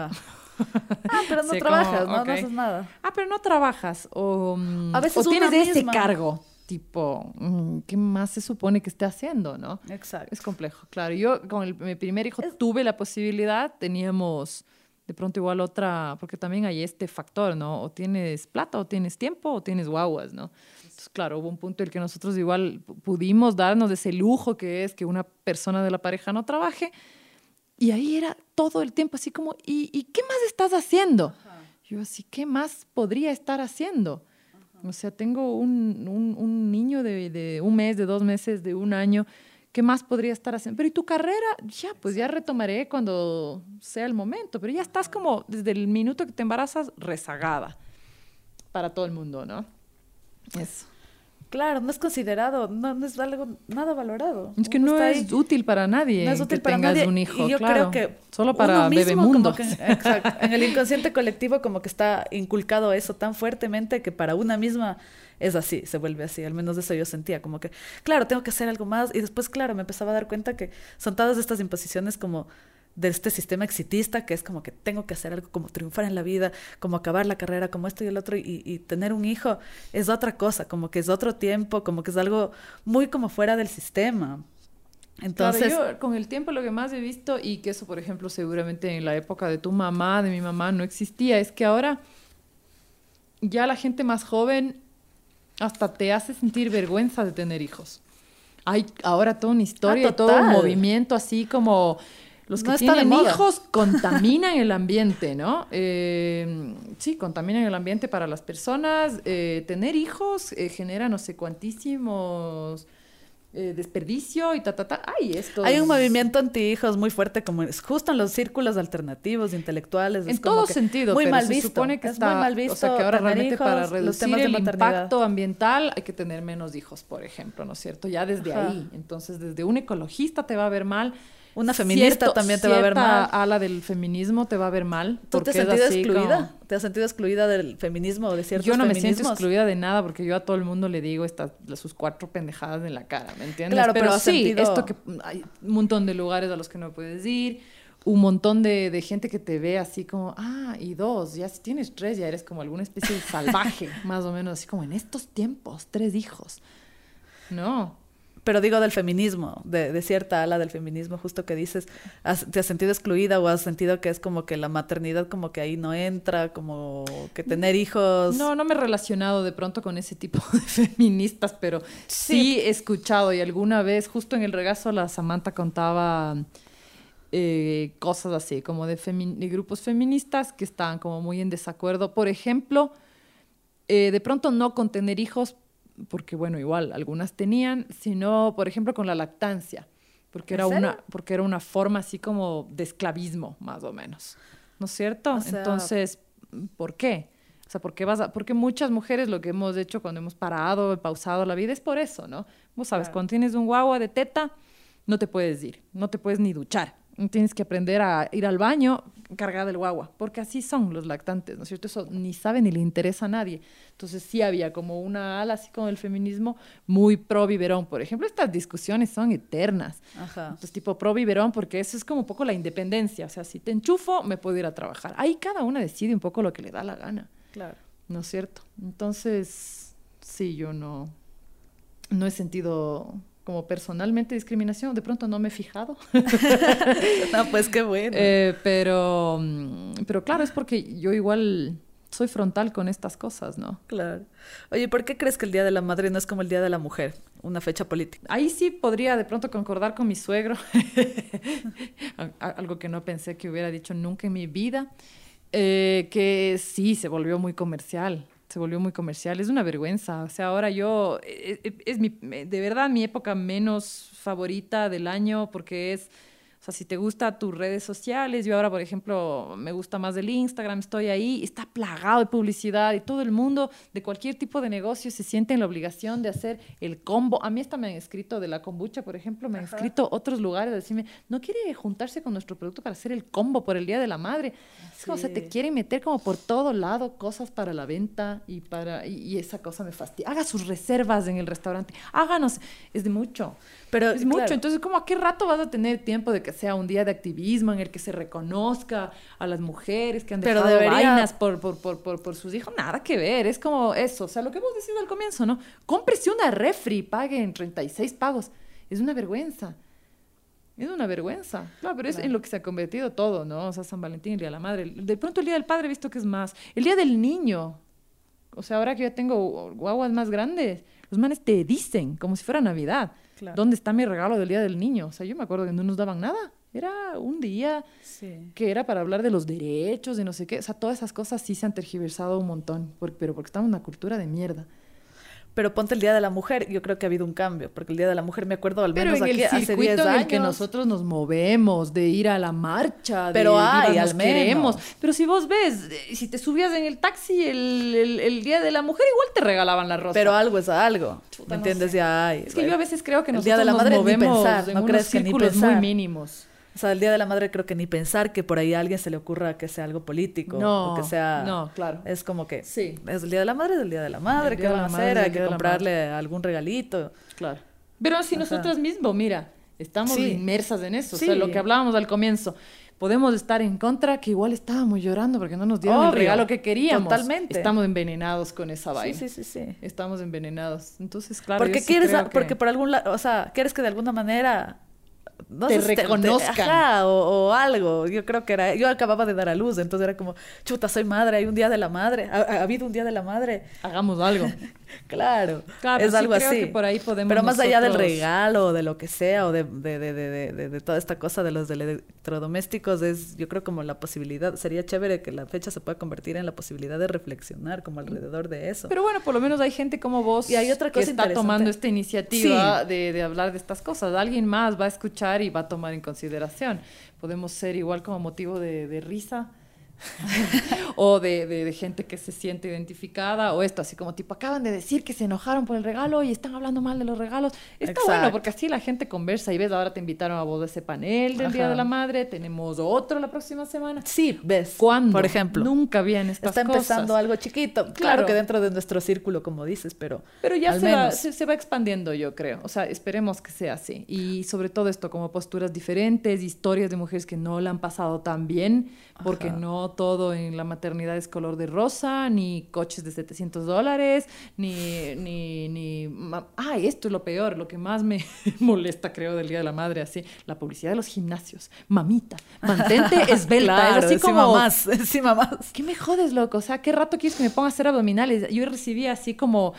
Pero no trabajas, ¿no? Okay. No haces nada.
Pero no trabajas. O
a veces
o tienes ese cargo. Tipo, ¿qué más se supone que esté haciendo, no?
Exacto.
Es complejo, claro. Yo con mi primer hijo tuve la posibilidad, teníamos de pronto igual otra, porque también hay este factor, ¿no? O tienes plata, o tienes tiempo, o tienes guaguas, ¿no? Entonces, claro, hubo un punto en el que nosotros igual pudimos darnos ese lujo que es que una persona de la pareja no trabaje, y ahí era todo el tiempo así como, ¿y qué más estás haciendo? Yo así, ¿qué más podría estar haciendo? O sea, tengo un niño de 1 mes, de 2 meses, de 1 año, ¿Qué más podría estar haciendo? Pero ¿y tu carrera? Ya, pues ya retomaré cuando sea el momento. Pero ya estás como desde el minuto que te embarazas rezagada para todo el mundo, ¿no? Eso.
Claro, no es considerado, no es algo nada valorado.
Es que no es útil para nadie,
no es útil
que
para
tengas
nadie.
un hijo,
Y yo
claro.
creo que
solo para Bebemundo.
Exacto. En el inconsciente colectivo como que está inculcado eso tan fuertemente que para una misma es así, se vuelve así. Al menos eso yo sentía, como que, claro, tengo que hacer algo más. Y después, claro, me empezaba a dar cuenta que son todas estas imposiciones como de este sistema exitista, que es como que tengo que hacer algo, como triunfar en la vida, como acabar la carrera, como esto y el otro, y tener un hijo es otra cosa, como que es otro tiempo, como que es algo muy como fuera del sistema. Entonces,
claro, yo con el tiempo lo que más he visto, y que eso, por ejemplo, seguramente en la época de tu mamá, de mi mamá, no existía, es que ahora ya la gente más joven hasta te hace sentir vergüenza de tener hijos. Hay ahora toda una historia, todo un movimiento así como... Los que
no tienen
hijos contaminan el ambiente, ¿no? Sí, contaminan el ambiente para las personas. Tener hijos genera no sé cuantísimos desperdicio y
Hay un movimiento anti-hijos muy fuerte, como es justo en los círculos alternativos, intelectuales.
En todo sentido,
muy
pero
mal
se
visto.
supone que
es muy mal visto.
O sea, que ahora realmente
hijos,
para
los
reducir
temas de
el
maternidad.
impacto ambiental hay que tener menos hijos, por ejemplo, ¿no es cierto? Ya desde ahí. Entonces, desde un ecologista te va a ver mal.
Una feminista también te va a ver mal.
Ala del feminismo te va a ver mal.
¿Tú te has sentido excluida? ¿Te has sentido excluida del feminismo o de ciertos
feminismos? Yo no me
feminismos?
siento excluida de nada porque yo a todo el mundo le digo sus 4 pendejadas en la cara, ¿me entiendes?
Claro, pero
sí,
sentido...
esto que hay un montón de lugares a los que no puedes ir, un montón de gente que te ve así como, y 2, ya si tienes 3 ya eres como alguna especie de salvaje, más o menos, así como en estos tiempos, 3 hijos. No.
Pero digo del feminismo, de cierta ala del feminismo, justo que dices, ¿te has sentido excluida o has sentido que es como que la maternidad como que ahí no entra, como que tener hijos?
No me he relacionado de pronto con ese tipo de feministas, pero sí he escuchado, y alguna vez, justo en el regazo, la Samantha contaba cosas así, como de grupos feministas que estaban como muy en desacuerdo. Por ejemplo, de pronto no con tener hijos, porque bueno, igual algunas tenían, sino por ejemplo con la lactancia, porque era una forma así como de esclavismo, más o menos, ¿no es cierto?
O sea,
entonces, ¿por qué? O sea, porque muchas mujeres lo que hemos hecho cuando hemos pausado la vida es por eso, ¿no? Vos sabes, cuando tienes un guagua de teta, no te puedes ir, no te puedes ni duchar. Tienes que aprender a ir al baño cargada del guagua, porque así son los lactantes, ¿no es cierto? Eso ni sabe ni le interesa a nadie. Entonces sí había como una ala así con el feminismo muy pro biberón. Por ejemplo, estas discusiones son eternas.
Ajá.
Entonces tipo pro biberón, porque eso es como un poco la independencia. O sea, si te enchufo, me puedo ir a trabajar. Ahí cada una decide un poco lo que le da la gana.
Claro.
¿No es cierto? Entonces, sí, yo no he sentido... como personalmente discriminación, de pronto no me he fijado.
No, pues qué bueno.
Pero claro, es porque yo igual soy frontal con estas cosas, ¿no?
Claro. Oye, ¿por qué crees que el Día de la Madre no es como el Día de la Mujer? Una fecha política.
Ahí sí podría de pronto concordar con mi suegro. Algo que no pensé que hubiera dicho nunca en mi vida. Que sí, se volvió muy comercial. Es una vergüenza. O sea, ahora yo, de verdad mi época menos favorita del año, porque o sea, si te gusta tus redes sociales, yo ahora, por ejemplo, me gusta más el Instagram, estoy ahí, está plagado de publicidad y todo el mundo de cualquier tipo de negocio se siente en la obligación de hacer el combo. A mí hasta me han escrito de la kombucha, por ejemplo, me han escrito otros lugares a decirme, ¿no quiere juntarse con nuestro producto para hacer el combo por el Día de la Madre? Sí. O sea, te quieren meter como por todo lado cosas para la venta y esa cosa me fastidia. Haga sus reservas en el restaurante, háganos, es de mucho.
Pero,
es mucho, entonces como ¿a qué rato vas a tener tiempo de que sea un día de activismo en el que se reconozca a las mujeres que han dejado vainas por sus hijos? Nada que ver, es como eso, o sea, lo que hemos decidido al comienzo, ¿no? Cómprese una refri, pague en 36 pagos, es una vergüenza. Claro, pero es en lo que se ha convertido todo, ¿no? O sea, San Valentín, el Día de la Madre, de pronto el Día del Padre he visto que es más, el Día del Niño, o sea, ahora que yo tengo guaguas más grandes, los manes te dicen, como si fuera Navidad, claro. ¿Dónde está mi regalo del Día del Niño? O sea, yo me acuerdo que no nos daban nada. Era un día que era para hablar de los derechos y no sé qué. O sea, todas esas cosas sí se han tergiversado un montón, pero porque estamos en una cultura de mierda.
Pero ponte el Día de la Mujer, yo creo que ha habido un cambio, porque el Día de la Mujer me acuerdo al
Pero
menos
en
aquí
el
hace 10
circuito en
años.
el que nosotros nos movemos, de ir a la marcha,
Pero
de
hay,
vivas
al
nos queremos.
menos.
Pero si vos ves, si te subías en el taxi el Día de la Mujer, igual te regalaban la rosa.
Pero algo es algo,
Chuta,
¿me
no
entiendes?
sé.
Ya hay.
Es que yo a veces creo que
El
nosotros
Día de la
nos
Madre ni
movemos
pensar,
en
¿no
unos
crees que ni
círculos muy
pensar?
mínimos.
O sea, el Día de la Madre creo que ni pensar que por ahí a alguien se le ocurra que sea algo político.
No,
o que sea...
no, claro.
Es como que...
Sí.
Es el Día de la Madre, es el Día de la Madre.
El
¿Qué
Día de
van a
la
hacer?
Madre,
Hay
el
que
Día de la
comprarle algún regalito.
Claro. Pero si nosotras mismos, mira, estamos
Sí.
inmersas en eso.
Sí.
O sea, lo que hablábamos al comienzo. Podemos estar en contra, que igual estábamos llorando porque no nos dieron el
Obvio,
regalo que queríamos.
totalmente.
Estamos envenenados con esa vaina.
Sí.
Estamos envenenados. Entonces, claro,
Porque
yo sí
quieres,
creo que-
porque por algún lado, o sea, quieres que de alguna manera no
Te
sé si
reconozcan.
ajá, o algo. Yo creo que era, yo acababa de dar a luz, entonces era como, chuta, soy madre, hay un Día de la Madre, ha habido un Día de la Madre.
Hagamos algo.
Claro,
Claro,
es
sí
algo
creo
así.
que por ahí podemos
Pero más allá del
nosotros-
regalo, o de lo que sea, o de toda esta cosa de los electrodomésticos, es, yo creo, como la posibilidad, sería chévere que la fecha se pueda convertir en la posibilidad de reflexionar como alrededor de eso.
Pero bueno, por lo menos hay gente como vos
Y hay otra
que
cosa
está
interesante.
tomando esta iniciativa de hablar de estas cosas. Alguien más va a escuchar y va a tomar en consideración. Podemos ser igual como motivo de risa o de gente que se siente identificada o esto, así como tipo, acaban de decir que se enojaron por el regalo y están hablando mal de los regalos. Está
Exacto.
bueno porque así la gente conversa y ves, ahora te invitaron a vos a ese panel del Día
Ajá.
de la Madre, tenemos otro la próxima semana.
Sí, ves.
¿Cuándo?
Por ejemplo.
Nunca habían estas
Está
cosas.
empezando algo chiquito. Claro
Claro.
que dentro de nuestro círculo, como dices, pero
ya
al
se va,
menos.
se va expandiendo, yo creo. O sea, esperemos que sea así. Y sobre todo esto, como posturas diferentes, historias de mujeres que no la han pasado tan bien, porque
Ajá.
no todo en la maternidad es color de rosa, ni coches de $700, Ay, esto es lo peor, lo que más me molesta, creo, del Día de la Madre, así, la publicidad de los gimnasios. Mamita, mantente esbelta.
Claro,
es así
encima
como...
más, encima más.
¿Qué me jodes, loco? O sea, ¿qué rato quieres que me ponga a hacer abdominales? Yo recibía así como...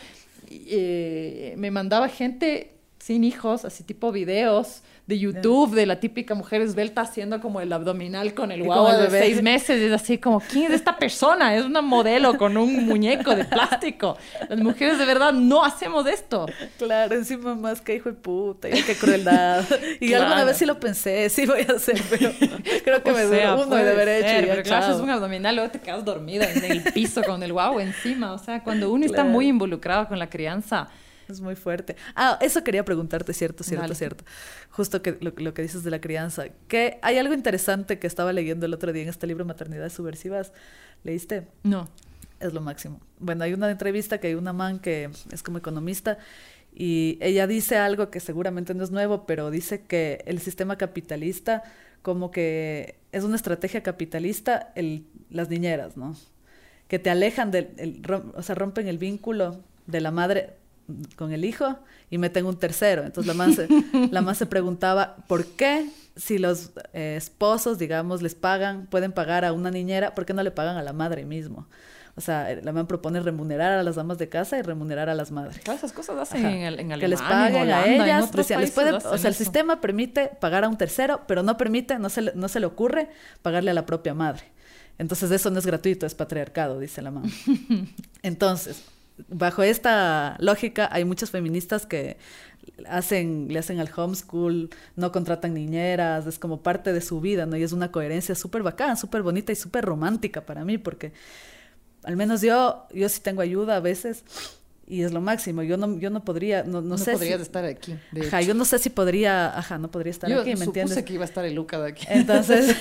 me mandaba gente sin hijos, así tipo videos de YouTube de la típica mujer esbelta haciendo como el abdominal con el
Y
guagua
con el
de
bebé.
6 meses. Es así como, ¿quién es esta persona? Es una modelo con un muñeco de plástico. Las mujeres de verdad no hacemos esto.
Claro, encima más que hijo de puta, y qué crueldad. Y
Claro.
alguna vez sí lo pensé, sí voy a hacer, pero creo que
O
me
sea,
duró uno de
puede
haber hecho.
ser,
Y ya,
pero claro,
chao.
haces un abdominal, luego te quedas dormida en el piso con el guau encima. O sea, cuando uno está
Claro.
muy involucrado con la crianza.
Es muy fuerte. Ah, eso quería preguntarte, cierto.
Dale.
Justo que lo que dices de la crianza. Que hay algo interesante que estaba leyendo el otro día en este libro, Maternidades Subversivas. ¿Leíste?
No.
Es lo máximo. Bueno, hay una entrevista que hay una man que es como economista y ella dice algo que seguramente no es nuevo, pero dice que el sistema capitalista como que es una estrategia capitalista las niñeras, ¿no? Que te alejan o sea, rompen el vínculo de la madre con el hijo y meten un tercero. Entonces la man se preguntaba por qué si los esposos, digamos, pueden pagar a una niñera, ¿por qué no le pagan a la madre mismo? O sea, la man propone remunerar a las amas de casa y remunerar a las madres.
Claro, esas cosas hacen
Ajá.
en Alemania,
que les
en
paguen
Holanda,
a
en
ellas.
otros
Decía,
países
o
hacen
sea, el
eso.
sistema permite pagar a un tercero, pero no permite, no se le ocurre pagarle a la propia madre. Entonces eso no es gratuito, es patriarcado, dice la mamá. Entonces, bajo esta lógica, hay muchas feministas que le hacen al homeschool, no contratan niñeras, es como parte de su vida, ¿no? Y es una coherencia súper bacán, súper bonita y súper romántica para mí, porque al menos yo sí tengo ayuda a veces y es lo máximo. Yo no podría, no sé
podrías
si,
estar aquí. De
ajá,
hecho.
yo no sé si podría, no podría estar
Yo
aquí, ¿me
supuse
entiendes?
que iba a estar el Luca de aquí.
Entonces,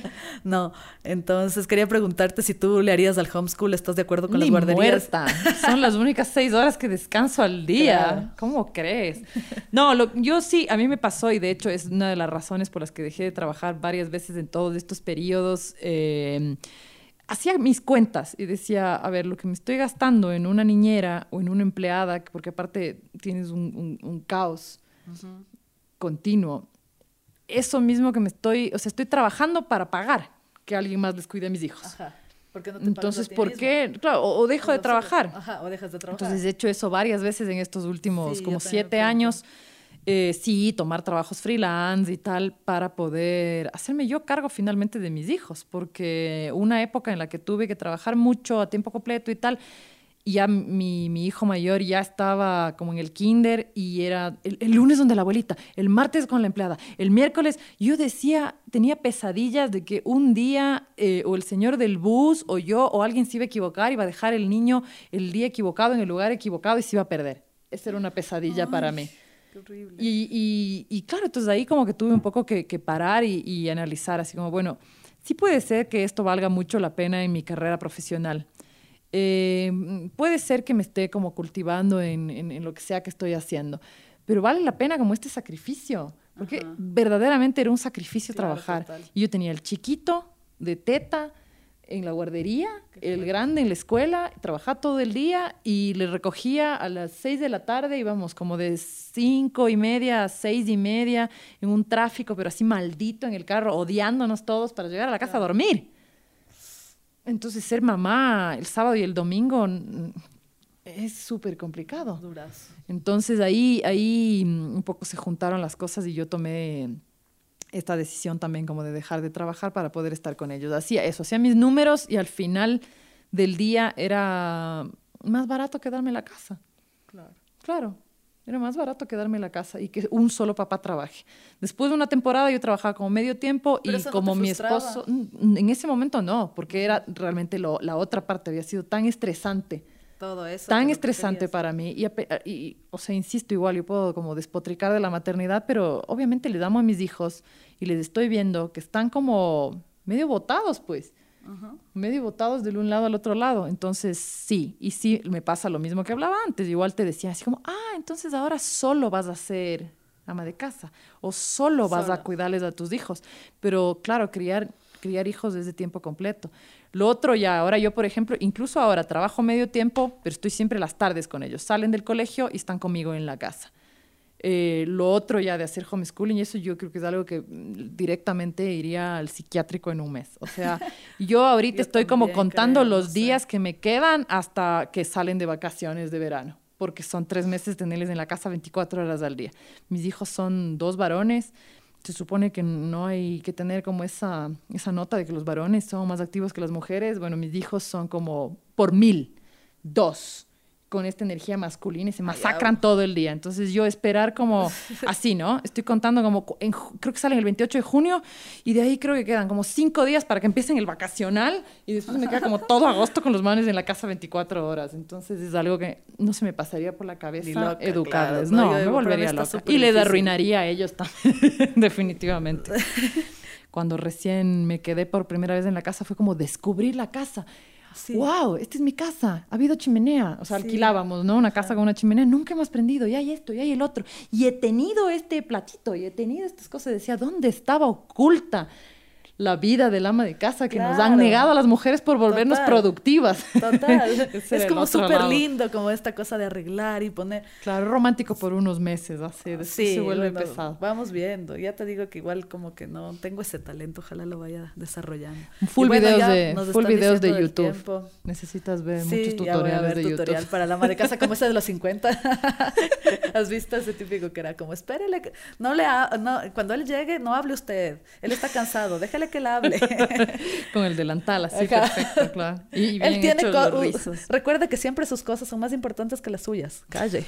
entonces quería preguntarte si tú le harías al homeschool, ¿estás de acuerdo con
Ni
las guarderías?
muerta. Son las únicas 6 horas que descanso al día.
Claro.
¿Cómo crees? No, yo sí, a mí me pasó y de hecho es una de las razones por las que dejé de trabajar varias veces en todos estos periodos. Hacía mis cuentas y decía, a ver, lo que me estoy gastando en una niñera o en una empleada, porque aparte tienes un caos continuo, eso mismo que estoy trabajando para pagar que alguien más les cuide a mis hijos.
Ajá. ¿Por qué no te pagas
Entonces,
a ti
¿por
mismo?
qué? Claro, o dejo de trabajar.
Ajá, o dejas de trabajar.
Entonces, he hecho eso varias veces en estos últimos
Sí,
como
yo también
7
me
años. Sí, tomar trabajos freelance y tal para poder hacerme yo cargo finalmente de mis hijos, porque una época en la que tuve que trabajar mucho a tiempo completo y tal, Y ya mi hijo mayor ya estaba como en el kinder y era el lunes donde la abuelita, el martes con la empleada, el miércoles. Yo decía, tenía pesadillas de que un día o el señor del bus o yo o alguien se iba a equivocar, iba a dejar el niño el día equivocado en el lugar equivocado y se iba a perder. Esa era una pesadilla para mí.
Qué horrible.
Y claro, entonces ahí como que tuve un poco que parar y analizar, así como, bueno, sí puede ser que esto valga mucho la pena en mi carrera profesional. Puede ser que me esté como cultivando en lo que sea que estoy haciendo, pero vale la pena como este sacrificio, porque verdaderamente era un sacrificio trabajar. Total. Y yo tenía el chiquito de teta en la guardería, el grande en la escuela, trabajaba todo el día y le recogía a las 6 de la tarde, íbamos como de 5:30 a 6:30 en un tráfico, pero así maldito en el carro, odiándonos todos para llegar a la casa a dormir. Entonces ser mamá el sábado y el domingo es súper complicado.
Durazo.
Entonces ahí un poco se juntaron las cosas y yo tomé esta decisión también como de dejar de trabajar para poder estar con ellos. Hacía eso, hacía mis números y al final del día era más barato quedarme en la casa. Claro. Era más barato quedarme en la casa y que un solo papá trabaje. Después de una temporada yo trabajaba como medio tiempo y como mi esposo... En ese momento no, porque era realmente la otra parte. Había sido tan estresante.
Todo eso.
Tan estresante para mí. Y, o sea, insisto, igual yo puedo como despotricar de la maternidad, pero obviamente les amo a mis hijos y les estoy viendo que están como medio botados, pues. Medio botados de un lado al otro lado. Entonces, sí. Y sí, me pasa lo mismo que hablaba antes. Igual te decía así como, entonces ahora solo vas a ser ama de casa o solo vas a cuidarles a tus hijos. Pero claro, criar hijos es de tiempo completo. Lo otro ya, ahora yo, por ejemplo, incluso ahora trabajo medio tiempo, pero estoy siempre las tardes con ellos. Salen del colegio y están conmigo en la casa. Lo otro ya de hacer homeschooling, eso yo creo que es algo que directamente iría al psiquiátrico en un mes. O sea, yo ahorita estoy como contando los días que me quedan hasta que salen de vacaciones de verano, porque son 3 meses tenerles en la casa 24 horas al día. Mis hijos son 2 varones. Se supone que no hay que tener como esa nota de que los varones son más activos que las mujeres. Bueno, mis hijos son como por 1000, 2, con esta energía masculina y se masacran todo el día. Entonces yo esperar como así, ¿no? Estoy contando como, creo que salen el 28 de junio y de ahí creo que quedan como 5 días para que empiecen el vacacional y después me queda como todo agosto con los manes en la casa 24 horas. Entonces es algo que no se me pasaría por la cabeza educarles. Claro, no, me volvería loca. Y les arruinaría a ellos también, definitivamente. Cuando recién me quedé por primera vez en la casa fue como descubrir la casa. Sí. ¡Wow! Esta es mi casa. Ha habido chimenea. O sea, alquilábamos, ¿no? Una casa con una chimenea. Nunca hemos prendido. Y hay esto, y hay el otro. Y he tenido este platito, y he tenido estas cosas. Decía, ¿dónde estaba oculta la vida del ama de casa que nos han negado a las mujeres por volvernos productivas?
Total. Es como súper lindo, como esta cosa de arreglar y poner...
Claro, romántico por unos meses, así. Después se vuelve pesado.
Vamos viendo. Ya te digo que igual como que no tengo ese talento. Ojalá lo vaya desarrollando.
Full videos de YouTube. Tiempo. Necesitas ver muchos tutoriales de YouTube.
Para la ama de casa como ese de los 50. ¿Has visto ese típico que era como, espérele, cuando él llegue, no hable usted. Él está cansado, déjale que él hable.
Con el delantal, así, perfecto, claro. Y bien
él tiene
los rizos.
Recuerde que siempre sus cosas son más importantes que las suyas. Calle.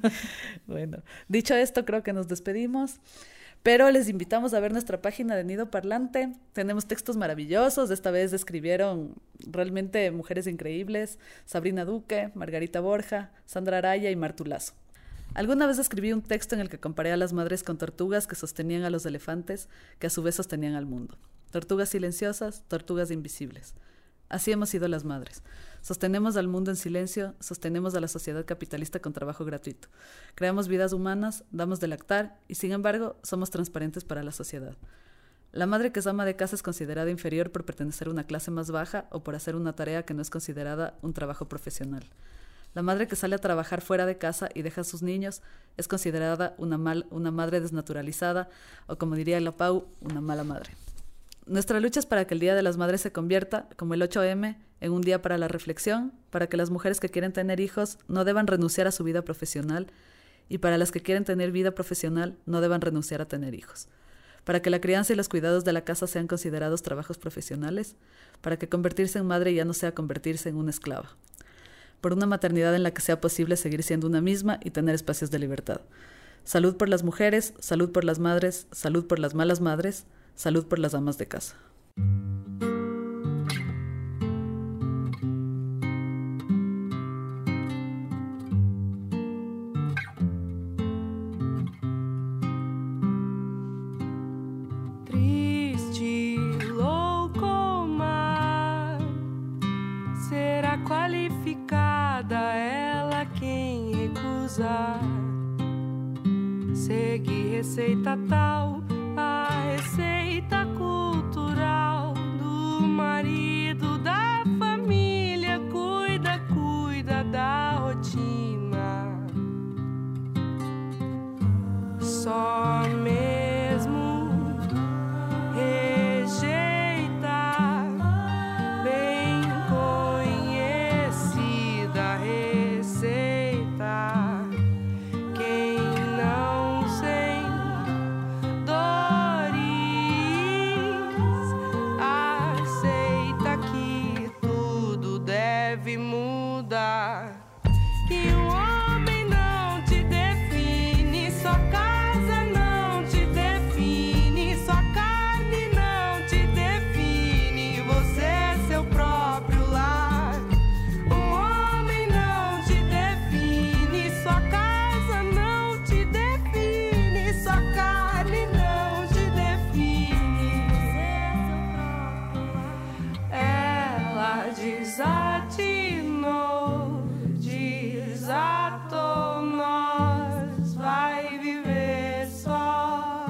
Bueno, dicho esto, creo que nos despedimos. Pero les invitamos a ver nuestra página de Nido Parlante. Tenemos textos maravillosos. Esta vez escribieron realmente mujeres increíbles. Sabrina Duque, Margarita Borja, Sandra Araya y Martu Lazo. Alguna vez escribí un texto en el que comparé a las madres con tortugas que sostenían a los elefantes, que a su vez sostenían al mundo. Tortugas silenciosas, tortugas invisibles. Así hemos sido las madres. Sostenemos al mundo en silencio, sostenemos a la sociedad capitalista con trabajo gratuito. Creamos vidas humanas, damos de lactar y, sin embargo, somos transparentes para la sociedad. La madre que es ama de casa es considerada inferior por pertenecer a una clase más baja o por hacer una tarea que no es considerada un trabajo profesional. La madre que sale a trabajar fuera de casa y deja a sus niños es considerada una madre desnaturalizada o, como diría la Pau, una mala madre. Nuestra lucha es para que el Día de las Madres se convierta, como el 8M, en un día para la reflexión, para que las mujeres que quieren tener hijos no deban renunciar a su vida profesional y para las que quieren tener vida profesional no deban renunciar a tener hijos. Para que la crianza y los cuidados de la casa sean considerados trabajos profesionales, para que convertirse en madre ya no sea convertirse en una esclava. por una maternidad en la que sea posible seguir siendo una misma y tener espacios de libertad. Salud por las mujeres, salud por las madres, salud por las malas madres, salud por las amas de casa.
Triste, louco mar, será qualificada ela quem recusar. Segue receita tal, a receita cultural do marido, da família, cuida da rotina. Só mesmo rejeita bem conhecida receita. Quem não sem dores aceita que tudo deve mudar. Que um homem não te define, sua casa não te define, sua carne não te define, você é seu próprio lar. Um homem não te define, sua casa não te define, sua carne não te define, você é seu próprio lar. Ela desatinou, desatou, nós vai viver só.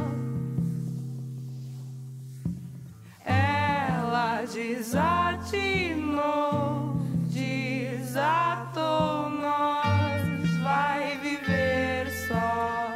Ela desatinou, desatou, nós vai viver só.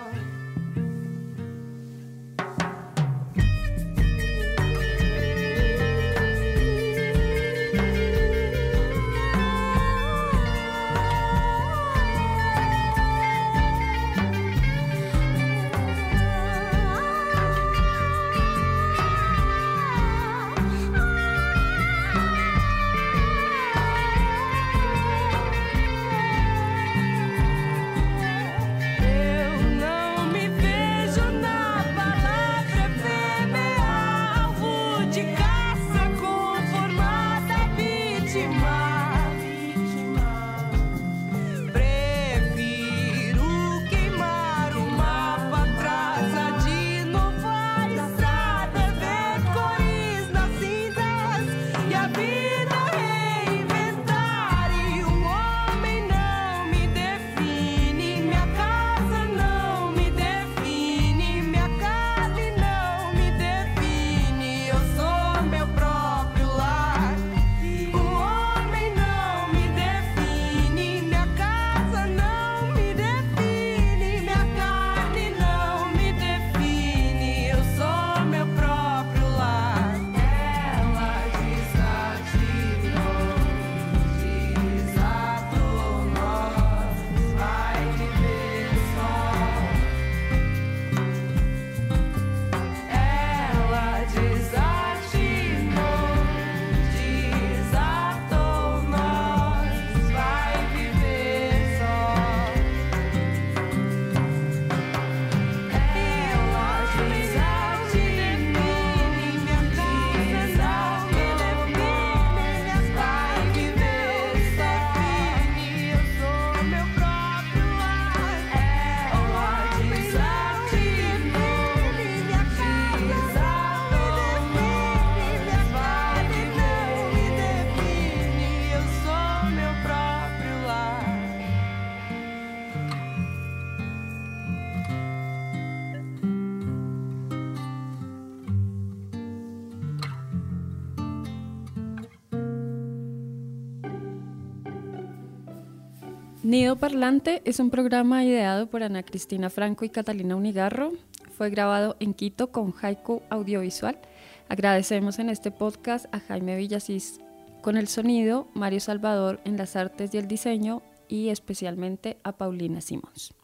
Nido Parlante es un programa ideado por Ana Cristina Franco y Catalina Unigarro. Fue grabado en Quito con Haiku Audiovisual. Agradecemos en este podcast a Jaime Villasís con el sonido, Mario Salvador en las artes y el diseño y especialmente a Paulina Simons.